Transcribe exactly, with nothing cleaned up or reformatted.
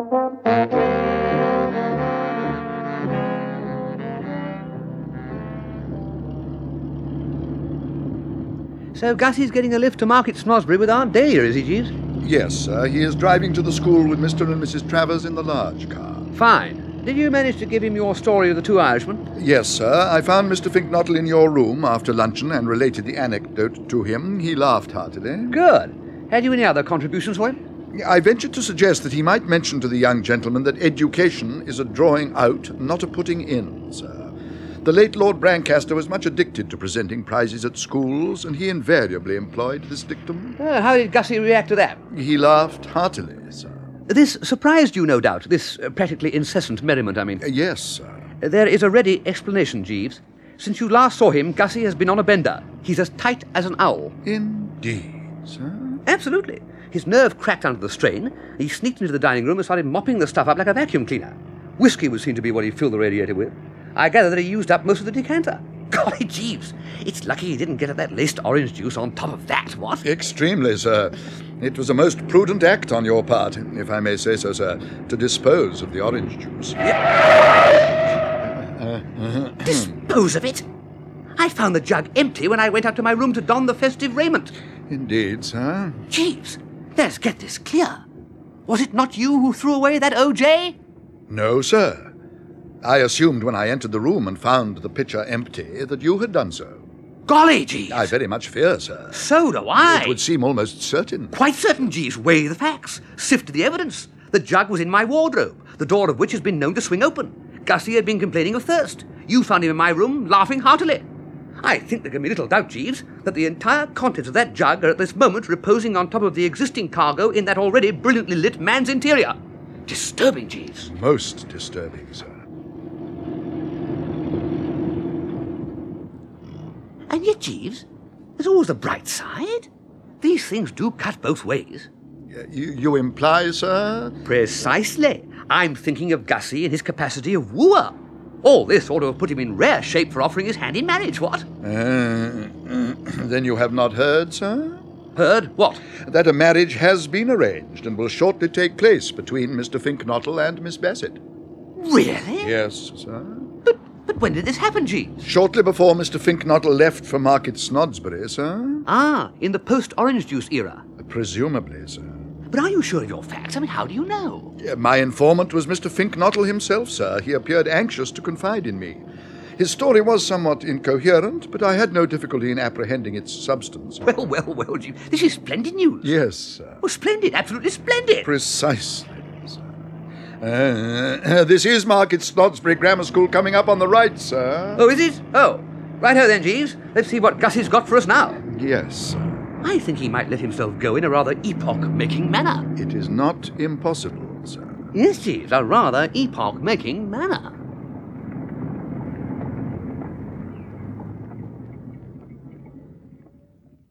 So Gussie's getting a lift to Market Snosbury with Aunt Dahlia, is he, Jeeves? Yes, sir. He is driving to the school with Mister and Missus Travers in the large car. Fine. Did you manage to give him your story of the two Irishmen? Yes, sir. I found Mister Finknottle in your room after luncheon and related the anecdote to him. He laughed heartily. Good. Had you any other contributions for him? I ventured to suggest that he might mention to the young gentleman that education is a drawing out, not a putting in, sir. The late Lord Brancaster was much addicted to presenting prizes at schools, and he invariably employed this dictum. Uh, how did Gussie react to that? He laughed heartily, sir. This surprised you, no doubt, this uh, practically incessant merriment, I mean. Uh, yes, sir. Uh, there is a ready explanation, Jeeves. Since you last saw him, Gussie has been on a bender. He's as tight as an owl. Indeed, sir. Absolutely. His nerve cracked under the strain. He sneaked into the dining room and started mopping the stuff up like a vacuum cleaner. Whiskey would seem to be what he filled the radiator with. I gather that he used up most of the decanter. Golly, Jeeves, it's lucky he didn't get at that laced orange juice on top of that, what? Extremely, sir. It was a most prudent act on your part, if I may say so, sir, to dispose of the orange juice. Dispose of it? I found the jug empty when I went up to my room to don the festive raiment. Indeed, sir. Jeeves, let's get this clear. Was it not you who threw away that O J? No, sir. I assumed when I entered the room and found the pitcher empty that you had done so. Golly, Jeeves. I very much fear, sir. So do I. It would seem almost certain. Quite certain, Jeeves. Weigh the facts. Sift the evidence. The jug was in my wardrobe, the door of which has been known to swing open. Gussie had been complaining of thirst. You found him in my room, laughing heartily. I think there can be little doubt, Jeeves, that the entire contents of that jug are at this moment reposing on top of the existing cargo in that already brilliantly lit man's interior. Disturbing, Jeeves. Most disturbing, sir. And yet, Jeeves, there's always the bright side. These things do cut both ways. You, you imply, sir? Precisely. I'm thinking of Gussie in his capacity of wooer. All this ought to have put him in rare shape for offering his hand in marriage, what? Uh, then you have not heard, sir? Heard what? That a marriage has been arranged and will shortly take place between Mister Finknottle and Miss Bassett. Really? Yes, sir. But but when did this happen, Jeeves? Shortly before Mister Finknottle left for Market Snosbury, sir. Ah, in the post-orange juice era. Presumably, sir. But are you sure of your facts? I mean, how do you know? My informant was Mister Finknottle himself, sir. He appeared anxious to confide in me. His story was somewhat incoherent, but I had no difficulty in apprehending its substance. Well, well, well, Jeeves. This is splendid news. Yes, sir. Oh, splendid, absolutely splendid. Precisely, sir. Uh, this is Market Snosbury Grammar School coming up on the right, sir. Oh, is it? Oh. Righto then, Jeeves. Let's see what Gussie's got for us now. Yes, sir. I think he might let himself go in a rather epoch-making manner. It is not impossible, sir. Yes, Jeeves, a rather epoch-making manner.